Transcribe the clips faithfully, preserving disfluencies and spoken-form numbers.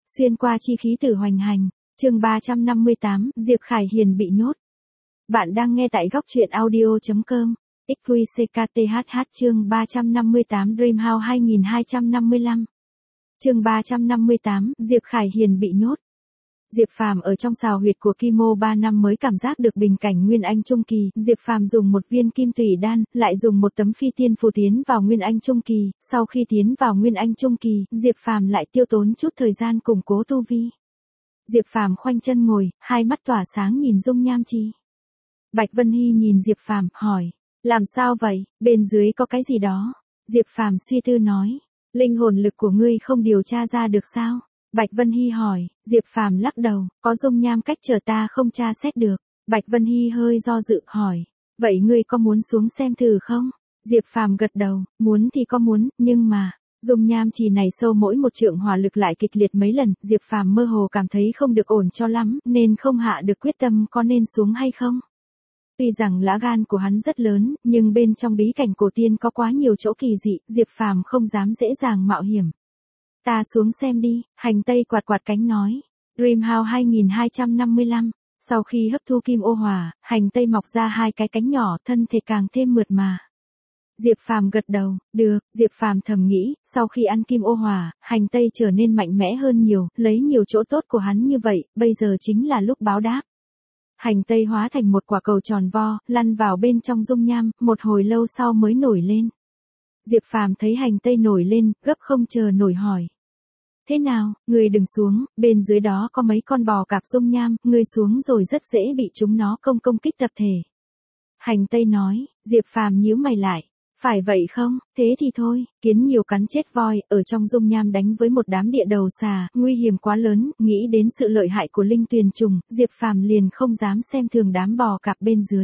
Xuyên qua chi khí tử hoành hành, chương ba trăm năm mươi tám, Diệp Khải Hiền bị nhốt. Bạn đang nghe tại góc truyện audio chấm com, ích quy xê ca tê hát hát chương ba trăm năm mươi tám Dreamhouse hai nghìn hai trăm năm mươi lăm. Chương ba trăm năm mươi tám, Diệp Khải Hiền bị nhốt. Diệp Phàm ở trong xào huyệt của Kim Ô ba năm mới cảm giác được bình cảnh Nguyên Anh Trung Kỳ, Diệp Phàm dùng một viên kim tủy đan, lại dùng một tấm phi tiên phù tiến vào Nguyên Anh Trung Kỳ, sau khi tiến vào Nguyên Anh Trung Kỳ, Diệp Phàm lại tiêu tốn chút thời gian củng cố tu vi. Diệp Phàm khoanh chân ngồi, hai mắt tỏa sáng nhìn dung nham chi. Bạch Vân Hy nhìn Diệp Phàm, hỏi, làm sao vậy, bên dưới có cái gì đó? Diệp Phàm suy tư nói, linh hồn lực của ngươi không điều tra ra được sao? Bạch Vân Hy hỏi, Diệp Phàm lắc đầu, có dung nham cách trở ta không tra xét được. Bạch Vân Hy hơi do dự hỏi, vậy ngươi có muốn xuống xem thử không? Diệp Phàm gật đầu, muốn thì có muốn, nhưng mà, dung nham trì này sâu mỗi một trượng, hỏa lực lại kịch liệt mấy lần, Diệp Phàm mơ hồ cảm thấy không được ổn cho lắm, nên không hạ được quyết tâm có nên xuống hay không. Tuy rằng lá gan của hắn rất lớn, nhưng bên trong bí cảnh cổ tiên có quá nhiều chỗ kỳ dị, Diệp Phàm không dám dễ dàng mạo hiểm. Ta xuống xem đi, Hành Tây quạt quạt cánh nói. Dreamhouse hai nghìn hai trăm năm mươi lăm. Sau khi hấp thu kim ô hỏa, Hành Tây mọc ra hai cái cánh nhỏ, thân thể càng thêm mượt mà. Diệp Phàm gật đầu, được, Diệp Phàm thầm nghĩ, sau khi ăn kim ô hỏa, Hành Tây trở nên mạnh mẽ hơn nhiều, lấy nhiều chỗ tốt của hắn như vậy, bây giờ chính là lúc báo đáp. Hành Tây hóa thành một quả cầu tròn vo, lăn vào bên trong dung nham, một hồi lâu sau mới nổi lên. Diệp Phàm thấy Hành Tây nổi lên, gấp không chờ nổi hỏi. Thế nào, người đừng xuống, bên dưới đó có mấy con bò cạp dung nham, người xuống rồi rất dễ bị chúng nó công công kích tập thể. Hành Tây nói, Diệp Phàm nhíu mày lại. Phải vậy không, thế thì thôi, kiến nhiều cắn chết voi, ở trong dung nham đánh với một đám địa đầu xà, nguy hiểm quá lớn, nghĩ đến sự lợi hại của linh tuyền trùng, Diệp Phàm liền không dám xem thường đám bò cạp bên dưới.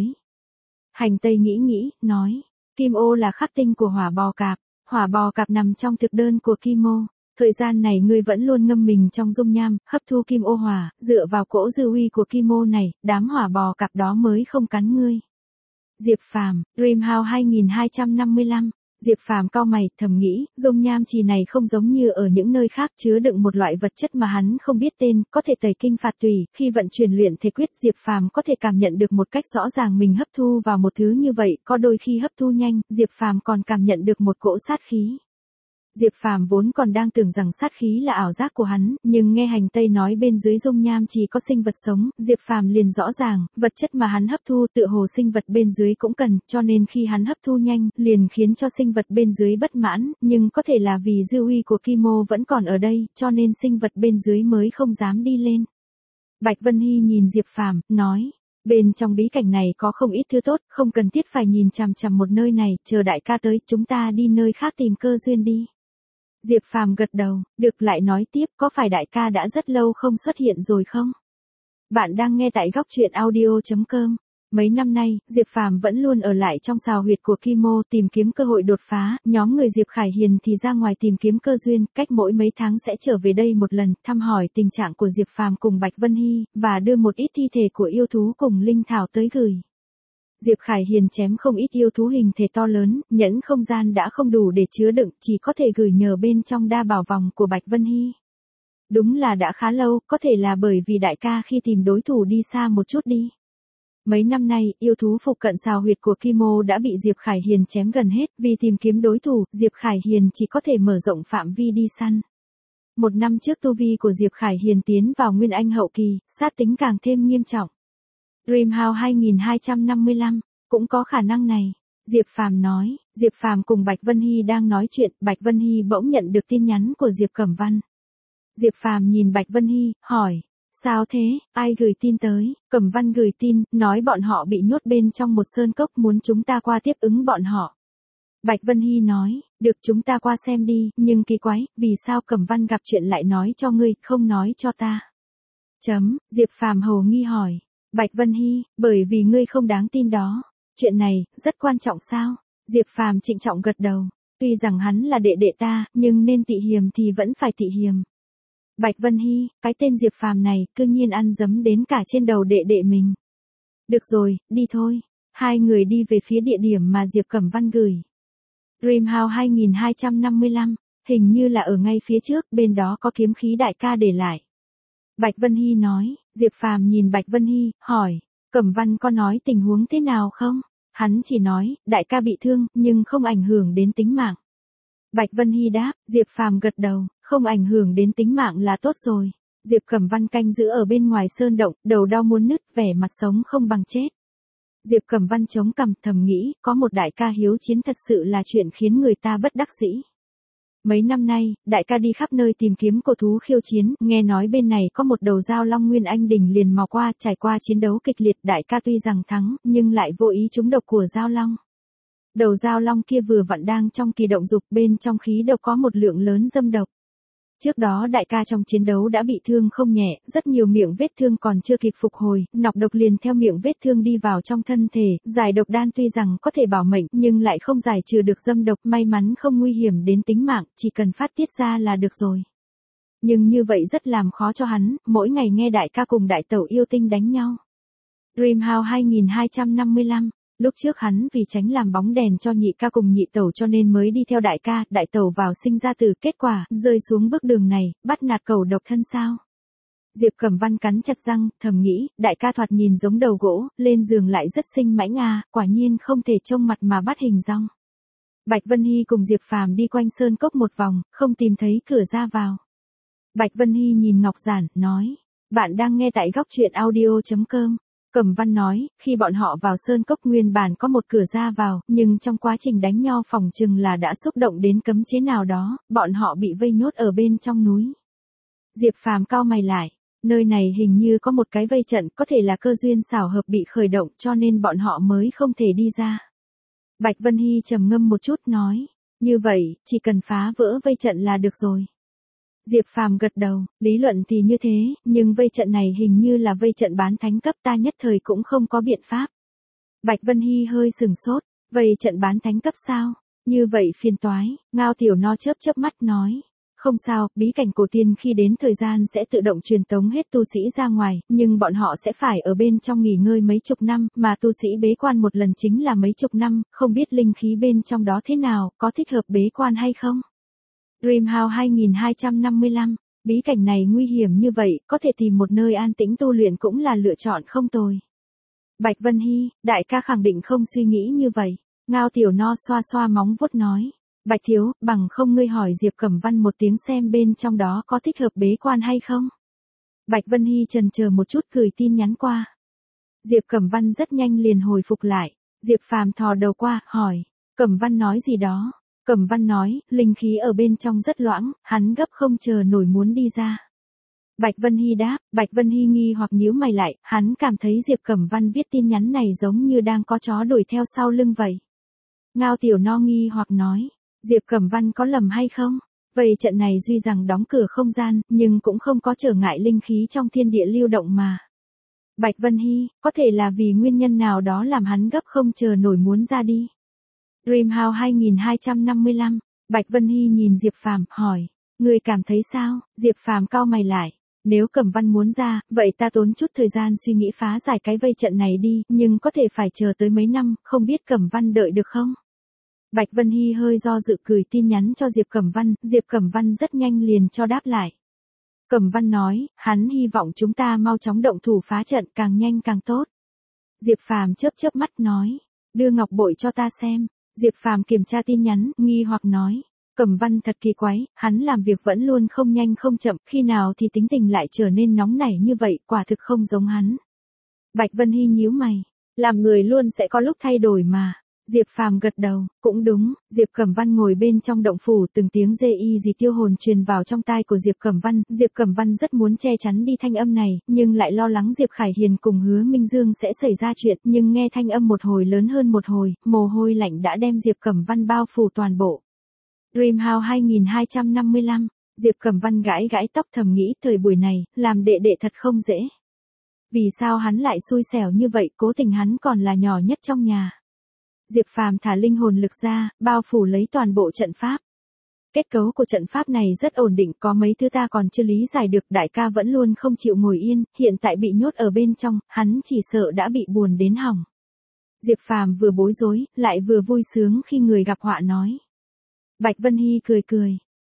Hành Tây nghĩ nghĩ, nói, Kim ô là khắc tinh của hỏa bò cạp, hỏa bò cạp nằm trong thực đơn của Kim ô. Thời gian này ngươi vẫn luôn ngâm mình trong dung nham, hấp thu kim ô hỏa, dựa vào cỗ dư uy của kim ô này, đám hỏa bò cạp đó mới không cắn ngươi. Diệp Phàm, Dreamhouse hai nghìn hai trăm năm mươi lăm. Diệp Phàm cau mày, thầm nghĩ, dung nham trì này không giống như ở những nơi khác, chứa đựng một loại vật chất mà hắn không biết tên, có thể tẩy kinh phạt tùy, khi vận chuyển luyện thể quyết, Diệp Phàm có thể cảm nhận được một cách rõ ràng mình hấp thu vào một thứ như vậy, có đôi khi hấp thu nhanh, Diệp Phàm còn cảm nhận được một cỗ sát khí. Diệp Phàm vốn còn đang tưởng rằng sát khí là ảo giác của hắn, nhưng nghe Hành Tây nói bên dưới dung nham chỉ có sinh vật sống, Diệp Phàm liền rõ ràng, vật chất mà hắn hấp thu tựa hồ sinh vật bên dưới cũng cần, cho nên khi hắn hấp thu nhanh, liền khiến cho sinh vật bên dưới bất mãn, nhưng có thể là vì dư uy của Kim ô vẫn còn ở đây, cho nên sinh vật bên dưới mới không dám đi lên. Bạch Vân Hy nhìn Diệp Phàm, nói, bên trong bí cảnh này có không ít thứ tốt, không cần thiết phải nhìn chằm chằm một nơi này, chờ đại ca tới, chúng ta đi nơi khác tìm cơ duyên đi. Diệp Phàm gật đầu, được, lại nói tiếp, có phải đại ca đã rất lâu không xuất hiện rồi không? Bạn đang nghe tại góc truyện audio chấm com. Mấy năm nay, Diệp Phàm vẫn luôn ở lại trong xào huyệt của Kim ô tìm kiếm cơ hội đột phá, nhóm người Diệp Khải Hiền thì ra ngoài tìm kiếm cơ duyên, cách mỗi mấy tháng sẽ trở về đây một lần, thăm hỏi tình trạng của Diệp Phàm cùng Bạch Vân Hy, và đưa một ít thi thể của yêu thú cùng linh thảo tới gửi. Diệp Khải Hiền chém không ít yêu thú hình thể to lớn, nhẫn không gian đã không đủ để chứa đựng, chỉ có thể gửi nhờ bên trong đa bảo vòng của Bạch Vân Hy. Đúng là đã khá lâu, có thể là bởi vì đại ca khi tìm đối thủ đi xa một chút đi. Mấy năm nay, yêu thú phụ cận xào huyệt của Kim ô đã bị Diệp Khải Hiền chém gần hết, vì tìm kiếm đối thủ, Diệp Khải Hiền chỉ có thể mở rộng phạm vi đi săn. Một năm trước tu vi của Diệp Khải Hiền tiến vào Nguyên Anh hậu kỳ, sát tính càng thêm nghiêm trọng. Dreamhouse hai nghìn hai trăm năm mươi lăm, cũng có khả năng này. Diệp Phàm nói, Diệp Phàm cùng Bạch Vân Hy đang nói chuyện, Bạch Vân Hy bỗng nhận được tin nhắn của Diệp Cẩm Văn. Diệp Phàm nhìn Bạch Vân Hy, hỏi, sao thế, ai gửi tin tới? Cẩm Văn gửi tin, nói bọn họ bị nhốt bên trong một sơn cốc, muốn chúng ta qua tiếp ứng bọn họ. Bạch Vân Hy nói, được, chúng ta qua xem đi, nhưng kỳ quái, vì sao Cẩm Văn gặp chuyện lại nói cho ngươi, không nói cho ta? Chấm, Diệp Phàm hồ nghi hỏi. Bạch Vân Hy, bởi vì ngươi không đáng tin đó. Chuyện này, rất quan trọng sao? Diệp Phàm trịnh trọng gật đầu. Tuy rằng hắn là đệ đệ ta, nhưng nên tị hiềm thì vẫn phải tị hiềm. Bạch Vân Hy, cái tên Diệp Phàm này, cư nhiên ăn dấm đến cả trên đầu đệ đệ mình. Được rồi, đi thôi. Hai người đi về phía địa điểm mà Diệp Cẩm Văn gửi. Dreamhouse hai nghìn hai trăm năm mươi lăm. Hình như là ở ngay phía trước, bên đó có kiếm khí đại ca để lại. Bạch Vân Hy nói, Diệp Phàm nhìn Bạch Vân Hy, hỏi, Cẩm Văn có nói tình huống thế nào không? Hắn chỉ nói, đại ca bị thương, nhưng không ảnh hưởng đến tính mạng. Bạch Vân Hy đáp, Diệp Phàm gật đầu, không ảnh hưởng đến tính mạng là tốt rồi. Diệp Cẩm Văn canh giữ ở bên ngoài sơn động, đầu đau muốn nứt, vẻ mặt sống không bằng chết. Diệp Cẩm Văn chống cằm thầm nghĩ, có một đại ca hiếu chiến thật sự là chuyện khiến người ta bất đắc dĩ. Mấy năm nay, đại ca đi khắp nơi tìm kiếm cổ thú khiêu chiến, nghe nói bên này có một đầu dao long Nguyên Anh đỉnh liền mò qua, trải qua chiến đấu kịch liệt, đại ca tuy rằng thắng, nhưng lại vô ý trúng độc của dao long. Đầu dao long kia vừa vặn đang trong kỳ động dục, bên trong khí độc có một lượng lớn dâm độc. Trước đó đại ca trong chiến đấu đã bị thương không nhẹ, rất nhiều miệng vết thương còn chưa kịp phục hồi, nọc độc liền theo miệng vết thương đi vào trong thân thể, giải độc đan tuy rằng có thể bảo mệnh nhưng lại không giải trừ được dâm độc, may mắn không nguy hiểm đến tính mạng, chỉ cần phát tiết ra là được rồi. Nhưng như vậy rất làm khó cho hắn, mỗi ngày nghe đại ca cùng đại tẩu yêu tinh đánh nhau. Dreamhouse hai hai năm lăm. Lúc trước hắn vì tránh làm bóng đèn cho nhị ca cùng nhị tẩu cho nên mới đi theo đại ca, đại tẩu vào sinh ra tử, kết quả, rơi xuống bước đường này, bắt nạt cẩu độc thân sao. Diệp Cẩm Văn cắn chặt răng, thầm nghĩ, đại ca thoạt nhìn giống đầu gỗ, lên giường lại rất xinh mãnh à, quả nhiên không thể trông mặt mà bắt hình dong. Bạch Vân Hy cùng Diệp Phàm đi quanh sơn cốc một vòng, không tìm thấy cửa ra vào. Bạch Vân Hy nhìn Ngọc Giản, nói, bạn đang nghe tại góc truyện audio chấm com. Cẩm Văn nói, khi bọn họ vào sơn cốc nguyên bản có một cửa ra vào, nhưng trong quá trình đánh nhau phòng chừng là đã xúc động đến cấm chế nào đó, bọn họ bị vây nhốt ở bên trong núi. Diệp Phàm cau mày lại, nơi này hình như có một cái vây trận, có thể là cơ duyên xảo hợp bị khởi động cho nên bọn họ mới không thể đi ra. Bạch Vân Hy trầm ngâm một chút nói, như vậy, chỉ cần phá vỡ vây trận là được rồi. Diệp Phàm gật đầu, lý luận thì như thế, nhưng vây trận này hình như là vây trận bán thánh cấp, ta nhất thời cũng không có biện pháp. Bạch Vân Hy hơi sừng sốt, vây trận bán thánh cấp sao? Như vậy phiền toái, Ngao Tiểu No chớp chớp mắt nói. Không sao, bí cảnh cổ tiên khi đến thời gian sẽ tự động truyền tống hết tu sĩ ra ngoài, nhưng bọn họ sẽ phải ở bên trong nghỉ ngơi mấy chục năm, mà tu sĩ bế quan một lần chính là mấy chục năm, không biết linh khí bên trong đó thế nào, có thích hợp bế quan hay không? Dreamhouse hai hai năm lăm, bí cảnh này nguy hiểm như vậy, có thể tìm một nơi an tĩnh tu luyện cũng là lựa chọn không tồi. Bạch Vân Hy, đại ca khẳng định không suy nghĩ như vậy. Ngao Tiểu No xoa xoa móng vuốt nói. Bạch thiếu, bằng không ngươi hỏi Diệp Cẩm Văn một tiếng xem bên trong đó có thích hợp bế quan hay không? Bạch Vân Hy chần chờ một chút gửi tin nhắn qua. Diệp Cẩm Văn rất nhanh liền hồi phục lại. Diệp Phàm thò đầu qua, hỏi. Cẩm Văn nói gì đó? Cẩm Văn nói, linh khí ở bên trong rất loãng, hắn gấp không chờ nổi muốn đi ra. Bạch Vân Hy đáp, Bạch Vân Hy nghi hoặc nhíu mày lại, hắn cảm thấy Diệp Cẩm Văn viết tin nhắn này giống như đang có chó đuổi theo sau lưng vậy. Ngao Tiểu No nghi hoặc nói, Diệp Cẩm Văn có lầm hay không? Vậy trận này duy rằng đóng cửa không gian, nhưng cũng không có trở ngại linh khí trong thiên địa lưu động mà. Bạch Vân Hy, có thể là vì nguyên nhân nào đó làm hắn gấp không chờ nổi muốn ra đi. Dreamhouse hai hai năm lăm, Bạch Vân Hy nhìn Diệp Phàm, hỏi, ngươi cảm thấy sao? Diệp Phàm cau mày lại, nếu Cẩm Văn muốn ra, vậy ta tốn chút thời gian suy nghĩ phá giải cái vây trận này đi, nhưng có thể phải chờ tới mấy năm, không biết Cẩm Văn đợi được không? Bạch Vân Hy hơi do dự gửi tin nhắn cho Diệp Cẩm Văn, Diệp Cẩm Văn rất nhanh liền cho đáp lại. Cẩm Văn nói, hắn hy vọng chúng ta mau chóng động thủ phá trận, càng nhanh càng tốt. Diệp Phàm chớp chớp mắt nói, đưa ngọc bội cho ta xem. Diệp Phàm kiểm tra tin nhắn, nghi hoặc nói, Cẩm Văn thật kỳ quái, hắn làm việc vẫn luôn không nhanh không chậm, khi nào thì tính tình lại trở nên nóng nảy như vậy, quả thực không giống hắn. Bạch Vân Hy nhíu mày, làm người luôn sẽ có lúc thay đổi mà. Diệp Phàm gật đầu, cũng đúng. Diệp Cẩm Văn ngồi bên trong động phủ, từng tiếng dê y gì tiêu hồn truyền vào trong tai của Diệp Cẩm Văn. Diệp Cẩm Văn rất muốn che chắn đi thanh âm này, nhưng lại lo lắng Diệp Khải Hiền cùng Hứa Minh Dương sẽ xảy ra chuyện, nhưng nghe thanh âm một hồi lớn hơn một hồi, mồ hôi lạnh đã đem Diệp Cẩm Văn bao phủ toàn bộ. Dreamhouse hai hai năm lăm, Diệp Cẩm Văn gãi gãi tóc thầm nghĩ thời buổi này, làm đệ đệ thật không dễ. Vì sao hắn lại xui xẻo như vậy, cố tình hắn còn là nhỏ nhất trong nhà. Diệp Phàm thả linh hồn lực ra, bao phủ lấy toàn bộ trận pháp. Kết cấu của trận pháp này rất ổn định, có mấy thứ ta còn chưa lý giải được, đại ca vẫn luôn không chịu ngồi yên, hiện tại bị nhốt ở bên trong, hắn chỉ sợ đã bị buồn đến hỏng. Diệp Phàm vừa bối rối, lại vừa vui sướng khi người gặp họa nói. Bạch Vân Hy cười cười,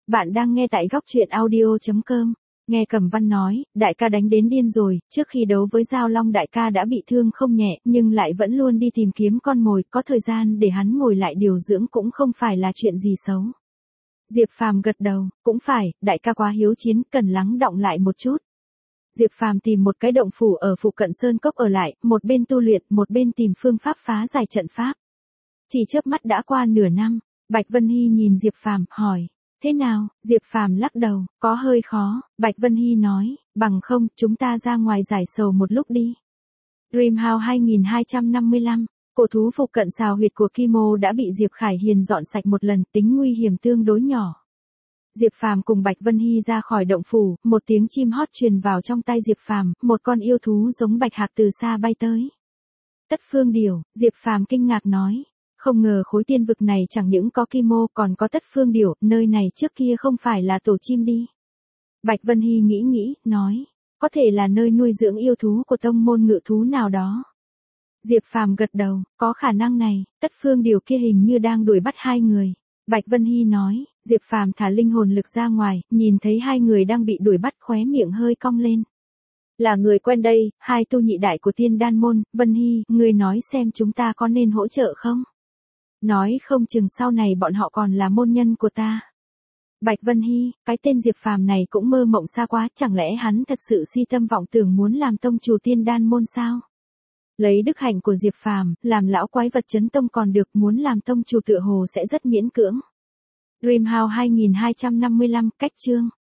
Bạn đang nghe tại góc truyện audio chấm com. Nghe Cẩm Văn nói, đại ca đánh đến điên rồi, trước khi đấu với Giao Long đại ca đã bị thương không nhẹ, nhưng lại vẫn luôn đi tìm kiếm con mồi, có thời gian để hắn ngồi lại điều dưỡng cũng không phải là chuyện gì xấu. Diệp Phàm gật đầu, cũng phải, đại ca quá hiếu chiến, cần lắng đọng lại một chút. Diệp Phàm tìm một cái động phủ ở phụ cận sơn cốc ở lại, một bên tu luyện, một bên tìm phương pháp phá giải trận pháp. Chỉ chớp mắt đã qua nửa năm, Bạch Vân Hy nhìn Diệp Phàm, hỏi, thế nào? Diệp Phàm lắc đầu, có hơi khó. Bạch Vân Hy nói, bằng không, chúng ta ra ngoài giải sầu một lúc đi. Dreamhouse hai hai năm lăm, cổ thú phụ cận xào huyệt của Kimo đã bị Diệp Khải Hiền dọn sạch một lần, tính nguy hiểm tương đối nhỏ. Diệp Phàm cùng Bạch Vân Hy ra khỏi động phủ, một tiếng chim hót truyền vào trong tay Diệp Phàm, một con yêu thú giống bạch hạc từ xa bay tới. Tất Phương Điểu, Diệp Phàm kinh ngạc nói. Không ngờ khối tiên vực này chẳng những có Kimo còn có Tất Phương Điểu, nơi này trước kia không phải là tổ chim đi. Bạch Vân Hy nghĩ nghĩ, nói, có thể là nơi nuôi dưỡng yêu thú của tông môn ngự thú nào đó. Diệp Phàm gật đầu, có khả năng này, Tất Phương Điểu kia hình như đang đuổi bắt hai người. Bạch Vân Hy nói, Diệp Phàm thả linh hồn lực ra ngoài, nhìn thấy hai người đang bị đuổi bắt khóe miệng hơi cong lên. Là người quen đây, hai tu nhị đại của Tiên Đan môn, Vân Hy, người nói xem chúng ta có nên hỗ trợ không? Nói không chừng sau này bọn họ còn là môn nhân của ta. Bạch Vân Hy, cái tên Diệp Phàm này cũng mơ mộng xa quá, chẳng lẽ hắn thật sự si tâm vọng tưởng muốn làm tông chủ Tiên Đan môn sao? Lấy đức hạnh của Diệp Phàm, làm lão quái vật chấn tông còn được, muốn làm tông chủ tựa hồ sẽ rất miễn cưỡng. Dreamhouse hai hai năm lăm, cách chương.